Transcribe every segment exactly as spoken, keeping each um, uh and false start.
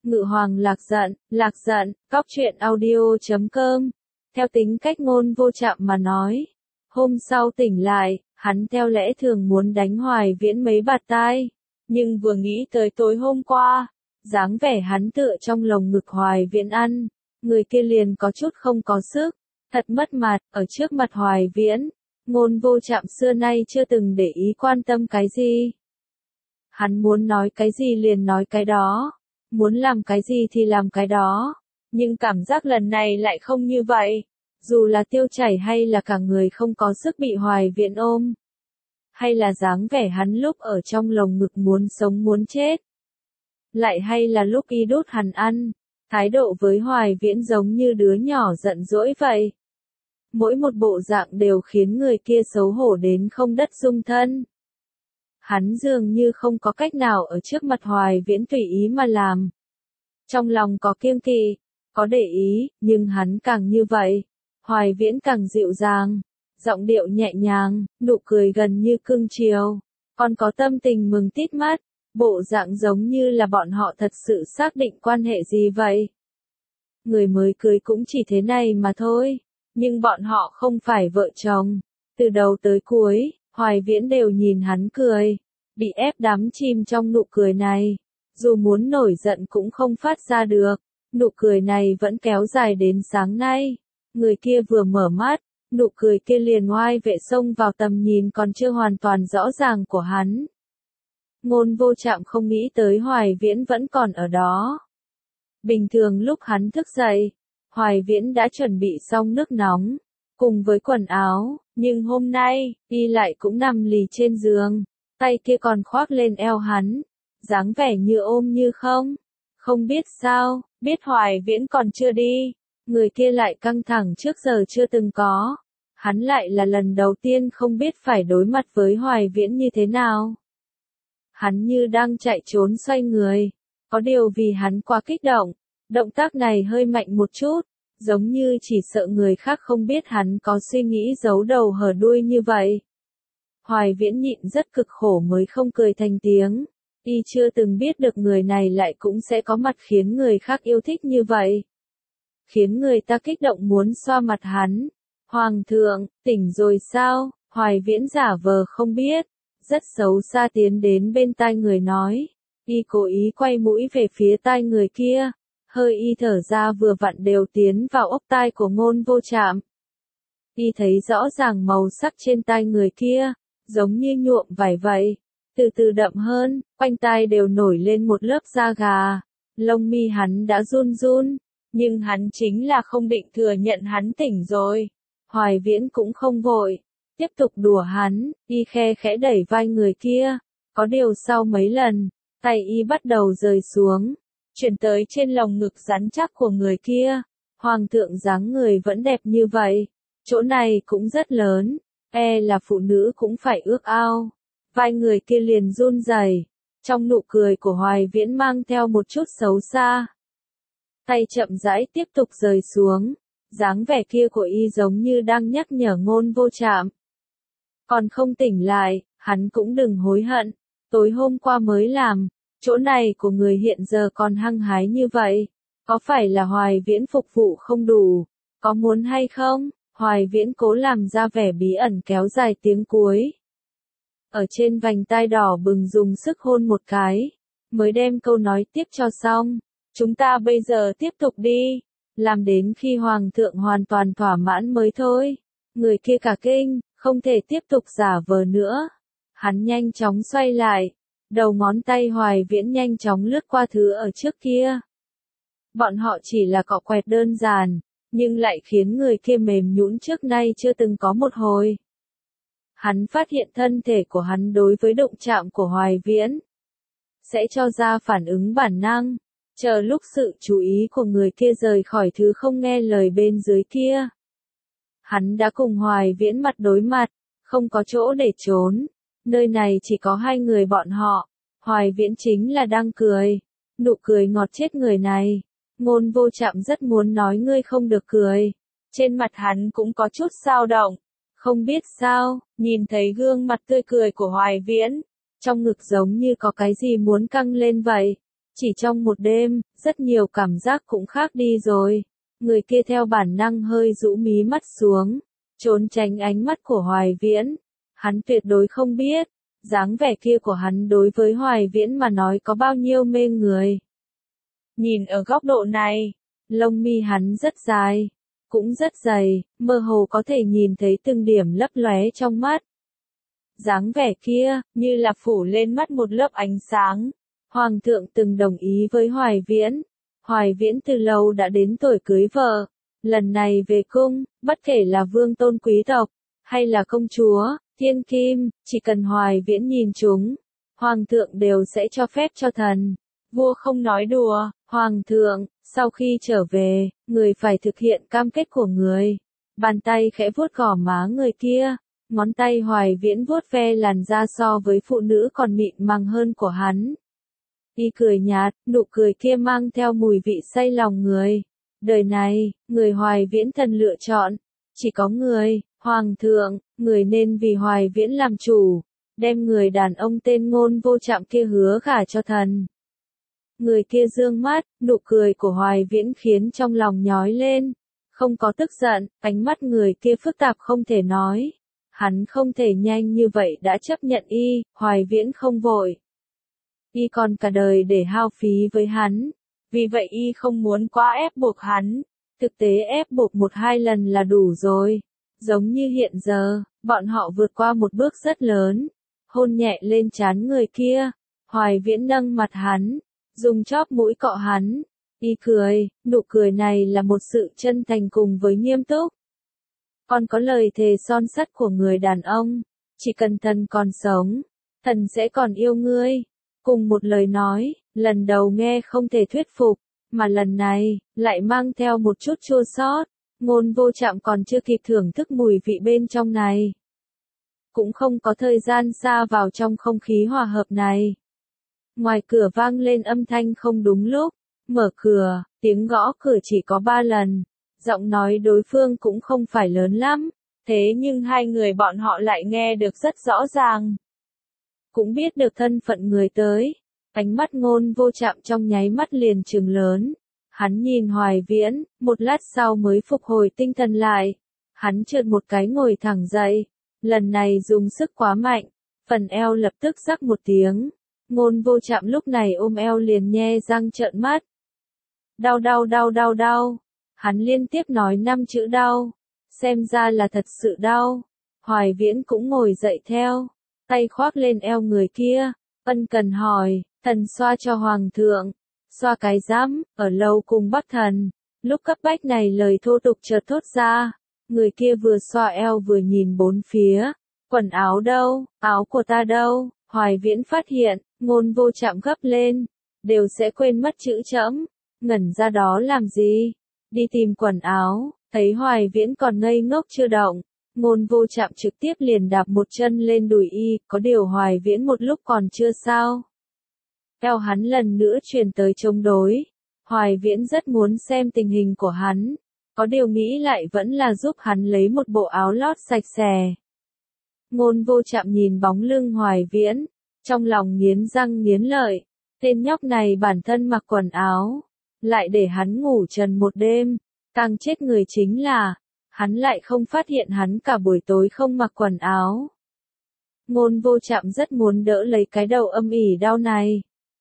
Ngự hoàng lạc giận, lạc giận, cóc truyện audio chấm com. Theo tính cách Ngôn Vô Trạm mà nói. Hôm sau tỉnh lại, hắn theo lẽ thường muốn đánh Hoài Viễn mấy bạt tai. Nhưng vừa nghĩ tới tối hôm qua, dáng vẻ hắn tựa trong lồng ngực Hoài Viễn ăn, người kia liền có chút không có sức, thật mất mặt, ở trước mặt Hoài Viễn. Ngôn Vô Trạm xưa nay chưa từng để ý quan tâm cái gì. Hắn muốn nói cái gì liền nói cái đó, muốn làm cái gì thì làm cái đó, nhưng cảm giác lần này lại không như vậy. Dù là tiêu chảy hay là cả người không có sức bị Hoài Viễn ôm, hay là dáng vẻ hắn lúc ở trong lồng ngực muốn sống muốn chết, lại hay là lúc y đút hắn ăn, thái độ với Hoài Viễn giống như đứa nhỏ giận dỗi vậy. Mỗi một bộ dạng đều khiến người kia xấu hổ đến không đất dung thân. Hắn dường như không có cách nào ở trước mặt Hoài Viễn tùy ý mà làm. Trong lòng có kiêng kỵ, có để ý, nhưng hắn càng như vậy, Hoài Viễn càng dịu dàng, giọng điệu nhẹ nhàng, nụ cười gần như cưng chiều, còn có tâm tình mừng tít mắt, bộ dạng giống như là bọn họ thật sự xác định quan hệ gì vậy. Người mới cưới cũng chỉ thế này mà thôi, nhưng bọn họ không phải vợ chồng. Từ đầu tới cuối, Hoài Viễn đều nhìn hắn cười, bị ép đắm chìm trong nụ cười này, dù muốn nổi giận cũng không phát ra được. Nụ cười này vẫn kéo dài đến sáng nay. Người kia vừa mở mắt, nụ cười kia liền oai vệ xông vào tầm nhìn còn chưa hoàn toàn rõ ràng của hắn. Ngôn Vô Trạm không nghĩ tới Hoài Viễn vẫn còn ở đó. Bình thường lúc hắn thức dậy, Hoài Viễn đã chuẩn bị xong nước nóng, cùng với quần áo, nhưng hôm nay, y lại cũng nằm lì trên giường, tay kia còn khoác lên eo hắn, dáng vẻ như ôm như không. Không biết sao, biết Hoài Viễn còn chưa đi, người kia lại căng thẳng trước giờ chưa từng có. Hắn lại là lần đầu tiên không biết phải đối mặt với Hoài Viễn như thế nào. Hắn như đang chạy trốn xoay người, có điều vì hắn quá kích động, động tác này hơi mạnh một chút, giống như chỉ sợ người khác không biết hắn có suy nghĩ giấu đầu hở đuôi như vậy. Hoài Viễn nhịn rất cực khổ mới không cười thành tiếng. Y chưa từng biết được người này lại cũng sẽ có mặt khiến người khác yêu thích như vậy. Khiến người ta kích động muốn xoa mặt hắn. Hoàng thượng, tỉnh rồi sao? Hoài Viễn giả vờ không biết. Rất xấu xa tiến đến bên tai người nói. Y cố ý quay mũi về phía tai người kia. Hơi y thở ra vừa vặn đều tiến vào ốc tai của Ngôn Vô Trạm. Y thấy rõ ràng màu sắc trên tai người kia, giống như nhuộm vải vậy. Từ từ đậm hơn, quanh tai đều nổi lên một lớp da gà. Lông mi hắn đã run run, nhưng hắn chính là không định thừa nhận hắn tỉnh rồi. Hoài Viễn cũng không vội, tiếp tục đùa hắn, y khe khẽ đẩy vai người kia. Có điều sau mấy lần, tay y bắt đầu rời xuống, chuyển tới trên lồng ngực rắn chắc của người kia. Hoàng thượng dáng người vẫn đẹp như vậy, chỗ này cũng rất lớn, e là phụ nữ cũng phải ước ao. Vai người kia liền run rẩy, trong nụ cười của Hoài Viễn mang theo một chút xấu xa. Tay chậm rãi tiếp tục rời xuống, dáng vẻ kia của y giống như đang nhắc nhở Ngôn Vô Trạm. Còn không tỉnh lại, hắn cũng đừng hối hận, tối hôm qua mới làm, chỗ này của người hiện giờ còn hăng hái như vậy. Có phải là Hoài Viễn phục vụ không đủ, có muốn hay không? Hoài Viễn cố làm ra vẻ bí ẩn kéo dài tiếng cuối. Ở trên vành tai đỏ bừng dùng sức hôn một cái, mới đem câu nói tiếp cho xong. Chúng ta bây giờ tiếp tục đi, làm đến khi Hoàng thượng hoàn toàn thỏa mãn mới thôi. Người kia cả kinh, không thể tiếp tục giả vờ nữa. Hắn nhanh chóng xoay lại, đầu ngón tay Hoài Viễn nhanh chóng lướt qua thứ ở trước kia. Bọn họ chỉ là cọ quẹt đơn giản, nhưng lại khiến người kia mềm nhũn trước nay chưa từng có một hồi. Hắn phát hiện thân thể của hắn đối với động chạm của Hoài Viễn sẽ cho ra phản ứng bản năng, chờ lúc sự chú ý của người kia rời khỏi thứ không nghe lời bên dưới kia. Hắn đã cùng Hoài Viễn mặt đối mặt, không có chỗ để trốn, nơi này chỉ có hai người bọn họ. Hoài Viễn chính là đang cười, nụ cười ngọt chết người này. Ngôn Vô Trạm rất muốn nói ngươi không được cười, trên mặt hắn cũng có chút dao động. Không biết sao, nhìn thấy gương mặt tươi cười của Hoài Viễn, trong ngực giống như có cái gì muốn căng lên vậy. Chỉ trong một đêm, rất nhiều cảm giác cũng khác đi rồi. Người kia theo bản năng hơi rũ mí mắt xuống, trốn tránh ánh mắt của Hoài Viễn. Hắn tuyệt đối không biết, dáng vẻ kia của hắn đối với Hoài Viễn mà nói có bao nhiêu mê người. Nhìn ở góc độ này, lông mi hắn rất dài, cũng rất dày, mơ hồ có thể nhìn thấy từng điểm lấp lóe trong mắt. Dáng vẻ kia, như là phủ lên mắt một lớp ánh sáng. Hoàng thượng từng đồng ý với Hoài Viễn. Hoài Viễn từ lâu đã đến tuổi cưới vợ. Lần này về cung, bất kể là vương tôn quý tộc, hay là công chúa, thiên kim, chỉ cần Hoài Viễn nhìn chúng, Hoàng thượng đều sẽ cho phép cho thần. Vua không nói đùa, Hoàng thượng, sau khi trở về, người phải thực hiện cam kết của người. Bàn tay khẽ vuốt gò má người kia, ngón tay Hoài Viễn vuốt ve làn da so với phụ nữ còn mịn màng hơn của hắn. Y cười nhạt, nụ cười kia mang theo mùi vị say lòng người. Đời này, người Hoài Viễn thần lựa chọn, chỉ có người, Hoàng thượng, người nên vì Hoài Viễn làm chủ, đem người đàn ông tên Ngôn Vô Trạm kia hứa gả cho thần. Người kia dương mắt, nụ cười của Hoài Viễn khiến trong lòng nhói lên, không có tức giận, ánh mắt người kia phức tạp không thể nói. Hắn không thể nhanh như vậy đã chấp nhận y, Hoài Viễn không vội. Y còn cả đời để hao phí với hắn, vì vậy y không muốn quá ép buộc hắn, thực tế ép buộc một hai lần là đủ rồi. Giống như hiện giờ, bọn họ vượt qua một bước rất lớn, hôn nhẹ lên trán người kia, Hoài Viễn nâng mặt hắn, dùng chóp mũi cọ hắn, y cười, nụ cười này là một sự chân thành cùng với nghiêm túc. Còn có lời thề son sắt của người đàn ông, chỉ cần thần còn sống, thần sẽ còn yêu ngươi. Cùng một lời nói, lần đầu nghe không thể thuyết phục, mà lần này, lại mang theo một chút chua xót. Ngôn Vô Trạm còn chưa kịp thưởng thức mùi vị bên trong này. Cũng không có thời gian xa vào trong không khí hòa hợp này. Ngoài cửa vang lên âm thanh không đúng lúc, mở cửa, tiếng gõ cửa chỉ có ba lần. Giọng nói đối phương cũng không phải lớn lắm, thế nhưng hai người bọn họ lại nghe được rất rõ ràng. Cũng biết được thân phận người tới, ánh mắt Ngôn Vô Trạm trong nháy mắt liền trừng lớn. Hắn nhìn Hoài Viễn, một lát sau mới phục hồi tinh thần lại. Hắn trượt một cái ngồi thẳng dậy, lần này dùng sức quá mạnh, phần eo lập tức rắc một tiếng. Ngôn Vô Trạm lúc này ôm eo liền nhe răng trợn mắt. Đau đau đau đau đau. Hắn liên tiếp nói năm chữ đau. Xem ra là thật sự đau. Hoài Viễn cũng ngồi dậy theo, tay khoác lên eo người kia, ân cần hỏi, thần xoa cho Hoàng thượng. Xoa cái rắm, ở lâu cùng Bắc thần. Lúc cấp bách này lời thô tục chợt thốt ra. Người kia vừa xoa eo vừa nhìn bốn phía. Quần áo đâu, áo của ta đâu? Hoài Viễn phát hiện, Ngôn Vô Trạm gấp lên, đều sẽ quên mất chữ trẫm. Ngẩn ra đó làm gì? Đi tìm quần áo. Thấy Hoài Viễn còn ngây ngốc chưa động, Ngôn Vô Trạm trực tiếp liền đạp một chân lên đùi y, có điều Hoài Viễn một lúc còn chưa sao. Eo hắn lần nữa truyền tới chống đối. Hoài Viễn rất muốn xem tình hình của hắn, có điều nghĩ lại vẫn là giúp hắn lấy một bộ áo lót sạch sẽ. Ngôn Vô Trạm nhìn bóng lưng Hoài Viễn, trong lòng nghiến răng nghiến lợi, tên nhóc này bản thân mặc quần áo, lại để hắn ngủ trần một đêm, càng chết người chính là, hắn lại không phát hiện hắn cả buổi tối không mặc quần áo. Ngôn Vô Trạm rất muốn đỡ lấy cái đầu âm ỉ đau này.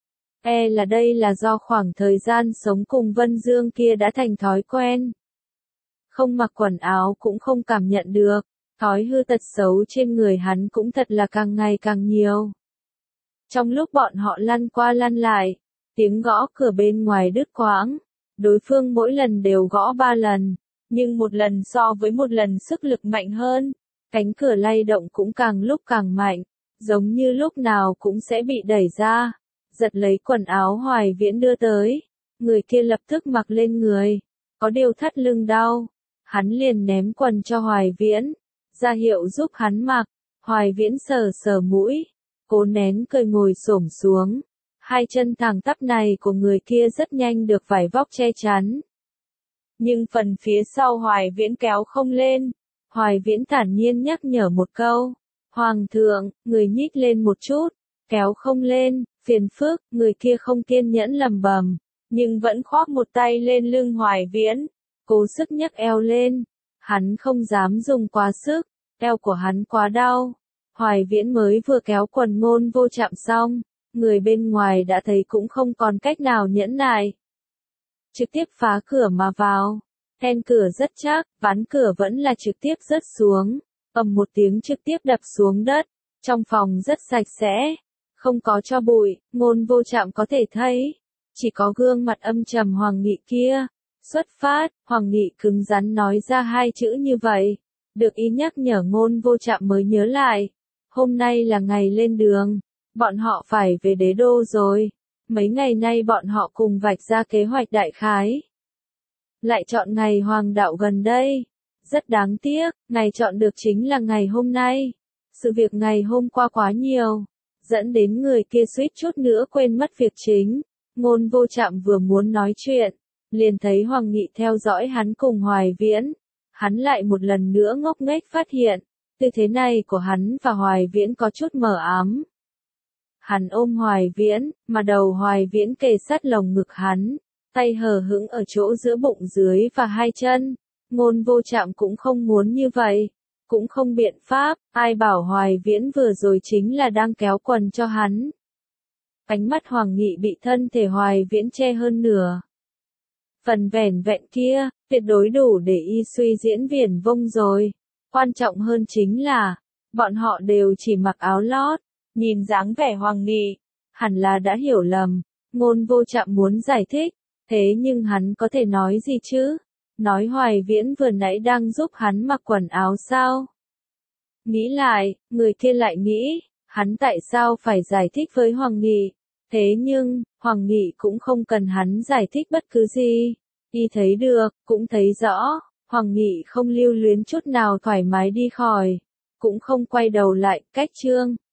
E là đây là do khoảng thời gian sống cùng Vân Dương kia đã thành thói quen. Không mặc quần áo cũng không cảm nhận được, thói hư tật xấu trên người hắn cũng thật là càng ngày càng nhiều. Trong lúc bọn họ lăn qua lăn lại, tiếng gõ cửa bên ngoài đứt quãng, đối phương mỗi lần đều gõ ba lần, nhưng một lần so với một lần sức lực mạnh hơn, cánh cửa lay động cũng càng lúc càng mạnh, giống như lúc nào cũng sẽ bị đẩy ra. Giật lấy quần áo Hoài Viễn đưa tới, người kia lập tức mặc lên người, có điều thắt lưng đau, hắn liền ném quần cho Hoài Viễn, ra hiệu giúp hắn mặc. Hoài Viễn sờ sờ mũi, cố nén cười ngồi xổm xuống, hai chân thẳng tắp này của người kia rất nhanh được vải vóc che chắn. Nhưng phần phía sau Hoài Viễn kéo không lên, Hoài Viễn thản nhiên nhắc nhở một câu, Hoàng thượng, người nhích lên một chút, kéo không lên. Phiền phức, người kia không kiên nhẫn lầm bầm, nhưng vẫn khoác một tay lên lưng Hoài Viễn, cố sức nhấc eo lên. Hắn không dám dùng quá sức, eo của hắn quá đau. Hoài Viễn mới vừa kéo quần Ngôn Vô Trạm xong, người bên ngoài đã thấy cũng không còn cách nào nhẫn nại. Trực tiếp phá cửa mà vào. Then cửa rất chắc, ván cửa vẫn là trực tiếp rớt xuống, ầm một tiếng trực tiếp đập xuống đất. Trong phòng rất sạch sẽ, không có tro bụi, Ngôn Vô Trạm có thể thấy, chỉ có gương mặt âm trầm Hoàng Nghị kia. Xuất phát, Hoàng Nghị cứng rắn nói ra hai chữ như vậy, được ý nhắc nhở Ngôn Vô Trạm mới nhớ lại. Hôm nay là ngày lên đường, bọn họ phải về đế đô rồi. Mấy ngày nay bọn họ cùng vạch ra kế hoạch đại khái. Lại chọn ngày hoàng đạo gần đây. Rất đáng tiếc, ngày chọn được chính là ngày hôm nay. Sự việc ngày hôm qua quá nhiều, dẫn đến người kia suýt chút nữa quên mất việc chính. Ngôn Vô Trạm vừa muốn nói chuyện, liền thấy Hoàng Nghị theo dõi hắn cùng Hoài Viễn. Hắn lại một lần nữa ngốc nghếch phát hiện, tư thế này của hắn và Hoài Viễn có chút mờ ám. Hắn ôm Hoài Viễn, mà đầu Hoài Viễn kề sát lồng ngực hắn, tay hờ hững ở chỗ giữa bụng dưới và hai chân. Ngôn Vô Trạm cũng không muốn như vậy, cũng không biện pháp, ai bảo Hoài Viễn vừa rồi chính là đang kéo quần cho hắn. Ánh mắt Hoàng Nghị bị thân thể Hoài Viễn che hơn nửa. Phần vẻn vẹn kia, tuyệt đối đủ để y suy diễn viển vông rồi. Quan trọng hơn chính là, bọn họ đều chỉ mặc áo lót, nhìn dáng vẻ Hoàng Nghị, hẳn là đã hiểu lầm. Ngôn Vô Trạm muốn giải thích, thế nhưng hắn có thể nói gì chứ? Nói Hoài Viễn vừa nãy đang giúp hắn mặc quần áo sao? Nghĩ lại, người kia lại nghĩ, hắn tại sao phải giải thích với Hoàng Nghị? Thế nhưng, Hoàng Nghị cũng không cần hắn giải thích bất cứ gì. Y thấy được, cũng thấy rõ, Hoàng Nghị không lưu luyến chút nào thoải mái đi khỏi, cũng không quay đầu lại, cách chương.